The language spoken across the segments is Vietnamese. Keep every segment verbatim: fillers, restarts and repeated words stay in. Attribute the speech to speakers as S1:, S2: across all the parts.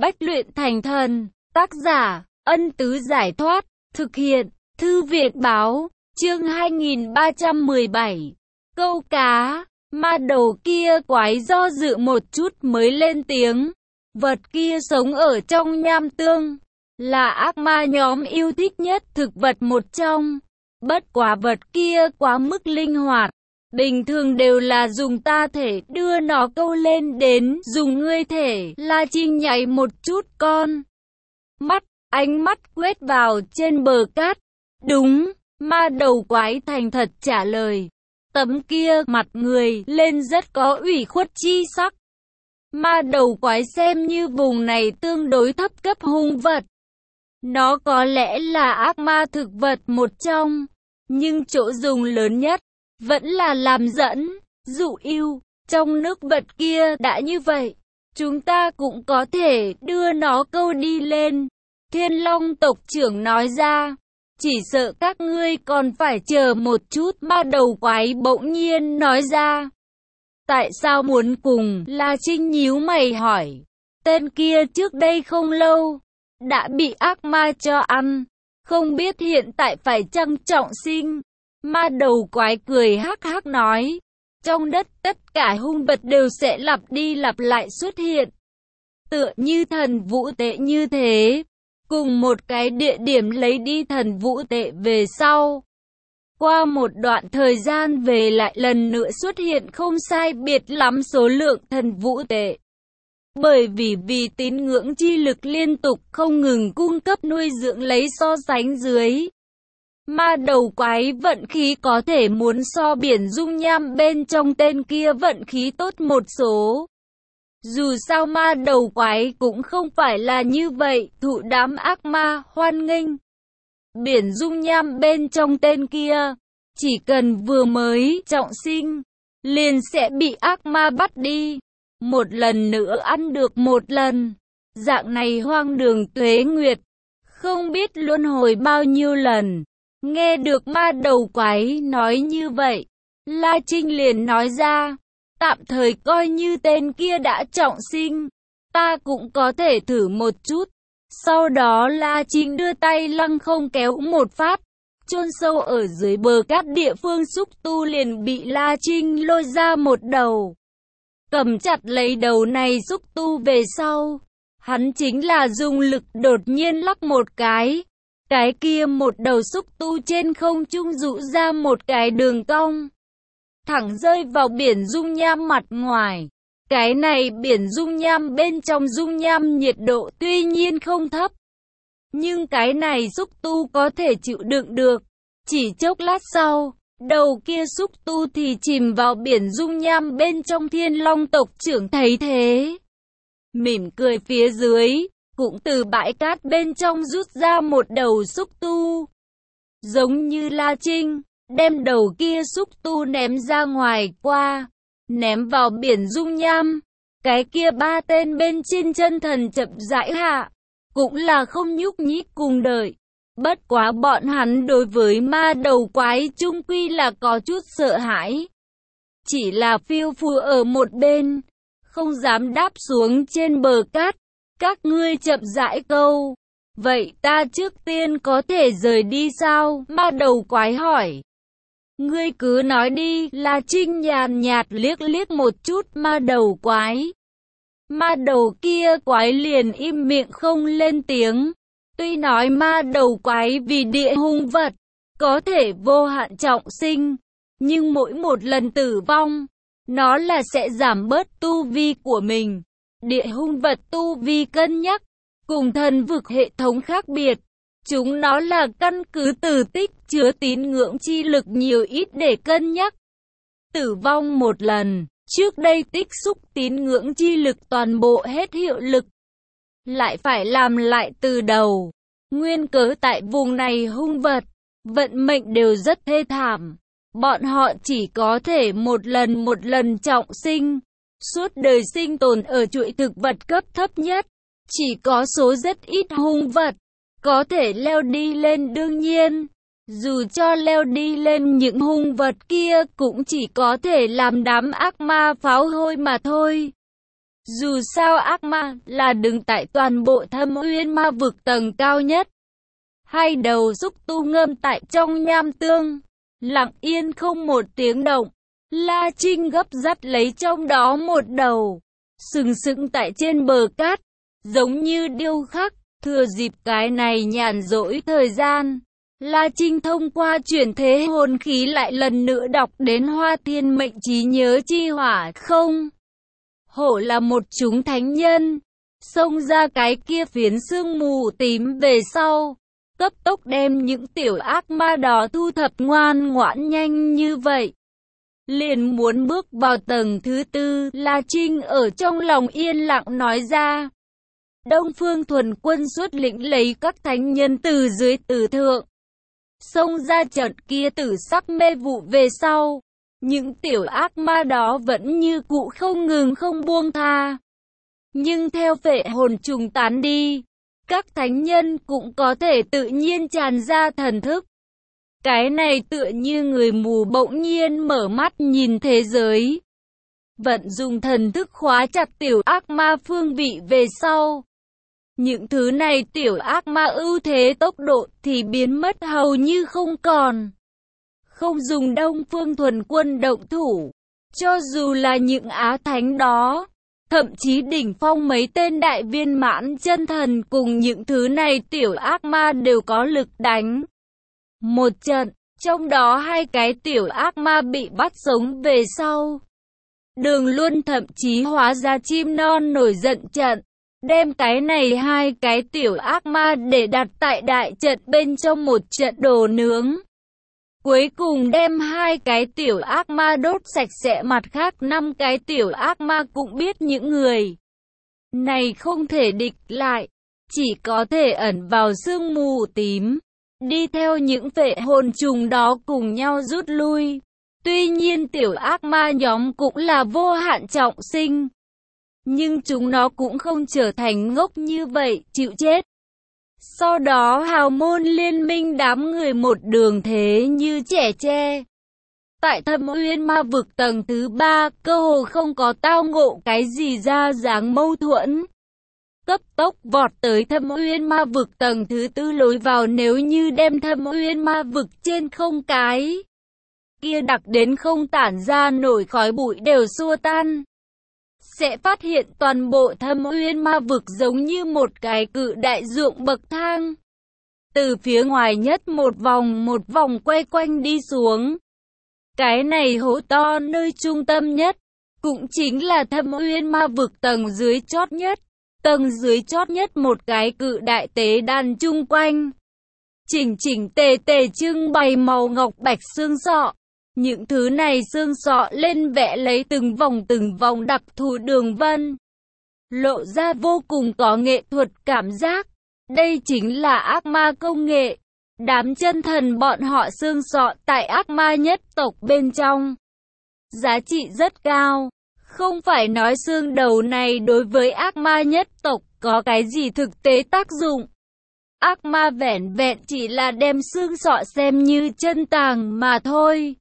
S1: Bách luyện thành thần. Tác giả, Ân Tứ Giải Thoát. Thực hiện, Thư Việt Báo. Chương hai nghìn ba trăm mười bảy. Câu cá. Ma đầu kia quái do dự một chút mới lên tiếng. Vật kia sống ở trong nham tương, là ác ma nhóm yêu thích nhất thực vật một trong. Bất quá vật kia quá mức linh hoạt, bình thường đều là dùng ta thể đưa nó câu lên đến dùng ngươi thể. La Trinh nhảy một chút con mắt, ánh mắt quét vào trên bờ cát. Đúng, ma đầu quái thành thật trả lời. Tấm kia mặt người lên rất có ủy khuất chi sắc. Ma đầu quái xem như vùng này tương đối thấp cấp hung vật. Nó có lẽ là ác ma thực vật một trong, nhưng chỗ dùng lớn nhất vẫn là làm dẫn, dụ yêu. Trong nước vật kia đã như vậy, chúng ta cũng có thể đưa nó câu đi lên. Thiên Long tộc trưởng nói ra. Chỉ sợ các ngươi còn phải chờ một chút, ma đầu quái bỗng nhiên nói ra. Tại sao muốn cùng? La Trinh nhíu mày hỏi. Tên kia trước đây không lâu đã bị ác ma cho ăn, không biết hiện tại phải chăng trọng sinh. Ma đầu quái cười hắc hắc nói. Trong đất tất cả hung vật đều sẽ lặp đi lặp lại xuất hiện, tựa như thần vũ tệ như thế. Cùng một cái địa điểm lấy đi thần vũ tệ về sau, qua một đoạn thời gian về lại lần nữa xuất hiện không sai biệt lắm số lượng thần vũ tệ. Bởi vì vì tín ngưỡng chi lực liên tục không ngừng cung cấp nuôi dưỡng lấy so sánh dưới. Ma đầu quái vận khí có thể muốn so biển dung nham bên trong tên kia vận khí tốt một số. Dù sao ma đầu quái cũng không phải là như vậy, thụ đám ác ma hoan nghênh. Biển dung nham bên trong tên kia, chỉ cần vừa mới trọng sinh, liền sẽ bị ác ma bắt đi. Một lần nữa ăn được một lần. Dạng này hoang đường tuế nguyệt, không biết luân hồi bao nhiêu lần. Nghe được ma đầu quái nói như vậy, La Trinh liền nói ra. Tạm thời coi như tên kia đã trọng sinh, ta cũng có thể thử một chút. Sau đó La Trinh đưa tay lăng không kéo một phát, chôn sâu ở dưới bờ cát địa phương xúc tu liền bị La Trinh lôi ra một đầu. Cầm chặt lấy đầu này xúc tu về sau, hắn chính là dùng lực đột nhiên lắc một cái. Cái kia một đầu xúc tu trên không trung dụ ra một cái đường cong, thẳng rơi vào biển dung nham mặt ngoài. Cái này biển dung nham bên trong dung nham nhiệt độ tuy nhiên không thấp, nhưng cái này xúc tu có thể chịu đựng được. Chỉ chốc lát sau, đầu kia xúc tu thì chìm vào biển dung nham bên trong. Thiên Long tộc trưởng thấy thế, mỉm cười phía dưới, cũng từ bãi cát bên trong rút ra một đầu xúc tu. Giống như La Trinh, đem đầu kia xúc tu ném ra ngoài qua, ném vào biển dung nham. Cái kia ba tên bên trên chân thần chậm rãi hạ, cũng là không nhúc nhích cùng đợi. Bất quá bọn hắn đối với ma đầu quái chung quy là có chút sợ hãi, chỉ là phiêu phù ở một bên, không dám đáp xuống trên bờ cát. Các ngươi chậm rãi câu, vậy ta trước tiên có thể rời đi sao? Ma đầu quái hỏi. Ngươi cứ nói đi. La Trinh nhàn nhạt liếc liếc một chút ma đầu quái. Ma đầu kia quái liền im miệng không lên tiếng. Tuy nói ma đầu quái vì địa hung vật, có thể vô hạn trọng sinh, nhưng mỗi một lần tử vong, nó là sẽ giảm bớt tu vi của mình. Địa hung vật tu vi cân nhắc, cùng thần vực hệ thống khác biệt. Chúng nó là căn cứ từ tích chứa tín ngưỡng chi lực nhiều ít để cân nhắc. Tử vong một lần, trước đây tích xúc tín ngưỡng chi lực toàn bộ hết hiệu lực, lại phải làm lại từ đầu. Nguyên cớ tại vùng này hung vật, vận mệnh đều rất thê thảm. Bọn họ chỉ có thể một lần một lần trọng sinh, suốt đời sinh tồn ở chuỗi thực vật cấp thấp nhất. Chỉ có số rất ít hung vật có thể leo đi lên. Đương nhiên, dù cho leo đi lên, những hung vật kia cũng chỉ có thể làm đám ác ma pháo hôi mà thôi. Dù sao ác ma là đứng tại toàn bộ Thâm Uyên Ma vực tầng cao nhất. Hai đầu xúc tu ngâm tại trong nham tương, lặng yên không một tiếng động. La Trinh gấp dắt lấy trong đó một đầu, sừng sững tại trên bờ cát, giống như điêu khắc. Thừa dịp cái này nhàn rỗi thời gian, La Trinh thông qua chuyển thế hồn khí lại lần nữa đọc đến Hoa Thiên Mệnh trí nhớ chi hỏa không. Hổ là một chúng thánh nhân, xông ra cái kia phiến sương mù tím về sau, cấp tốc đem những tiểu ác ma đó thu thập ngoan ngoãn nhanh như vậy. Liền muốn bước vào tầng thứ tư, La Trinh ở trong lòng yên lặng nói ra. Đông Phương Thuần Quân xuất lĩnh lấy các thánh nhân từ dưới từ thượng, xông ra trận kia tử sắc mê vụ về sau. Những tiểu ác ma đó vẫn như cũ không ngừng không buông tha. Nhưng theo phệ hồn trùng tán đi, các thánh nhân cũng có thể tự nhiên tràn ra thần thức. Cái này tựa như người mù bỗng nhiên mở mắt nhìn thế giới. Vận dùng thần thức khóa chặt tiểu ác ma phương vị về sau. Những thứ này tiểu ác ma ưu thế tốc độ thì biến mất hầu như không còn. Không dùng Đông Phương Thuần Quân động thủ, cho dù là những á thánh đó, thậm chí đỉnh phong mấy tên đại viên mãn chân thần cùng những thứ này tiểu ác ma đều có lực đánh một trận, trong đó hai cái tiểu ác ma bị bắt sống về sau. Đường Luân thậm chí hóa ra chim non nổi giận trận, đem cái này hai cái tiểu ác ma để đặt tại đại trận bên trong một trận đồ nướng. Cuối cùng đem hai cái tiểu ác ma đốt sạch sẽ, mặt khác năm cái tiểu ác ma cũng biết những người này không thể địch lại, chỉ có thể ẩn vào sương mù tím, đi theo những phệ hồn trùng đó cùng nhau rút lui. Tuy nhiên tiểu ác ma nhóm cũng là vô hạn trọng sinh, nhưng chúng nó cũng không trở thành ngốc như vậy, chịu chết. Sau đó hào môn liên minh đám người một đường thế như trẻ tre. Tại Thâm Uyên Ma vực tầng thứ ba, cơ hồ không có tao ngộ cái gì ra dáng mâu thuẫn. Cấp tốc vọt tới Thâm Uyên Ma vực tầng thứ tư lối vào, nếu như đem Thâm Uyên Ma vực trên không cái kia đặc đến không tản ra nổi khói bụi đều xua tan, sẽ phát hiện toàn bộ Thâm Uyên Ma vực giống như một cái cự đại ruộng bậc thang. Từ phía ngoài nhất một vòng một vòng quay quanh đi xuống. Cái này hố to nơi trung tâm nhất, cũng chính là Thâm Uyên Ma vực tầng dưới chót nhất. Tầng dưới chót nhất một cái cự đại tế đàn chung quanh. Chỉnh chỉnh tề tề trưng bày màu ngọc bạch xương sọ. Những thứ này xương sọ lên vẽ lấy từng vòng từng vòng đặc thù đường vân, lộ ra vô cùng có nghệ thuật cảm giác. Đây chính là ác ma công nghệ. Đám chân thần bọn họ xương sọ tại ác ma nhất tộc bên trong, giá trị rất cao. Không phải nói xương đầu này đối với ác ma nhất tộc có cái gì thực tế tác dụng. Ác ma vẻn vẹn chỉ là đem xương sọ xem như chân tàng mà thôi.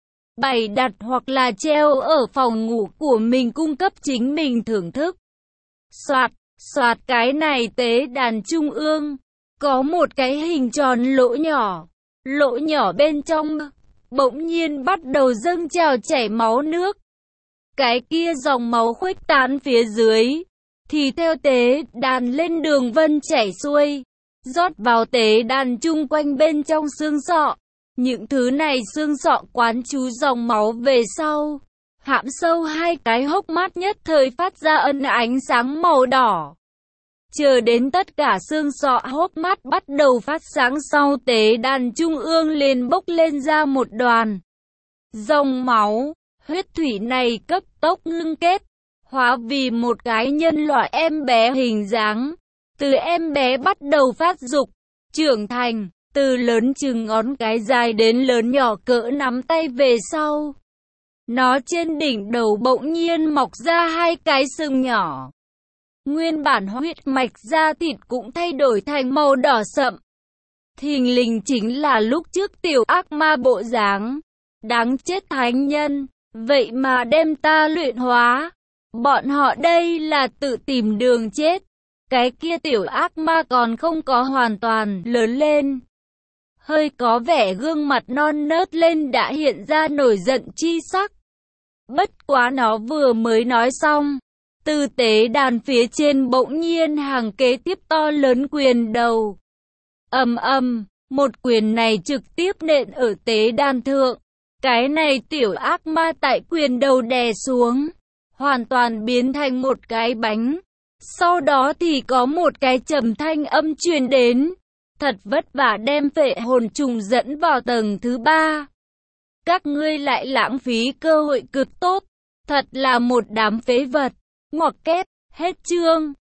S1: Bày đặt hoặc là treo ở phòng ngủ của mình cung cấp chính mình thưởng thức. Soạt, soạt, cái này tế đàn trung ương, có một cái hình tròn lỗ nhỏ. Lỗ nhỏ bên trong, bỗng nhiên bắt đầu dâng trào chảy máu nước. Cái kia dòng máu khuếch tán phía dưới, thì theo tế đàn lên đường vân chảy xuôi, rót vào tế đàn chung quanh bên trong xương sọ. Những thứ này xương sọ quán chú dòng máu về sau, hãm sâu hai cái hốc mắt nhất thời phát ra ân ánh sáng màu đỏ. Chờ đến tất cả xương sọ hốc mắt bắt đầu phát sáng sau, tế đàn trung ương liền bốc lên ra một đoàn dòng máu. Huyết thủy này cấp tốc ngưng kết, hóa vì một cái nhân loại em bé hình dáng. Từ em bé bắt đầu phát dục, trưởng thành, từ lớn chừng ngón cái dài đến lớn nhỏ cỡ nắm tay về sau. Nó trên đỉnh đầu bỗng nhiên mọc ra hai cái sừng nhỏ. Nguyên bản huyết mạch da thịt cũng thay đổi thành màu đỏ sậm. Thình lình chính là lúc trước tiểu ác ma bộ dáng. Đáng chết thánh nhân, vậy mà đem ta luyện hóa. Bọn họ đây là tự tìm đường chết. Cái kia tiểu ác ma còn không có hoàn toàn lớn lên. Hơi có vẻ gương mặt non nớt lên đã hiện ra nổi giận chi sắc. Bất quá nó vừa mới nói xong, từ tế đàn phía trên bỗng nhiên hàng kế tiếp to lớn quyền đầu. Ầm ầm, một quyền này trực tiếp nện ở tế đàn thượng. Cái này tiểu ác ma tại quyền đầu đè xuống, hoàn toàn biến thành một cái bánh. Sau đó thì có một cái trầm thanh âm truyền đến. Thật vất vả đem phệ hồn trùng dẫn vào tầng thứ ba. Các ngươi lại lãng phí cơ hội cực tốt. Thật là một đám phế vật. Ngoặc kép, hết chương.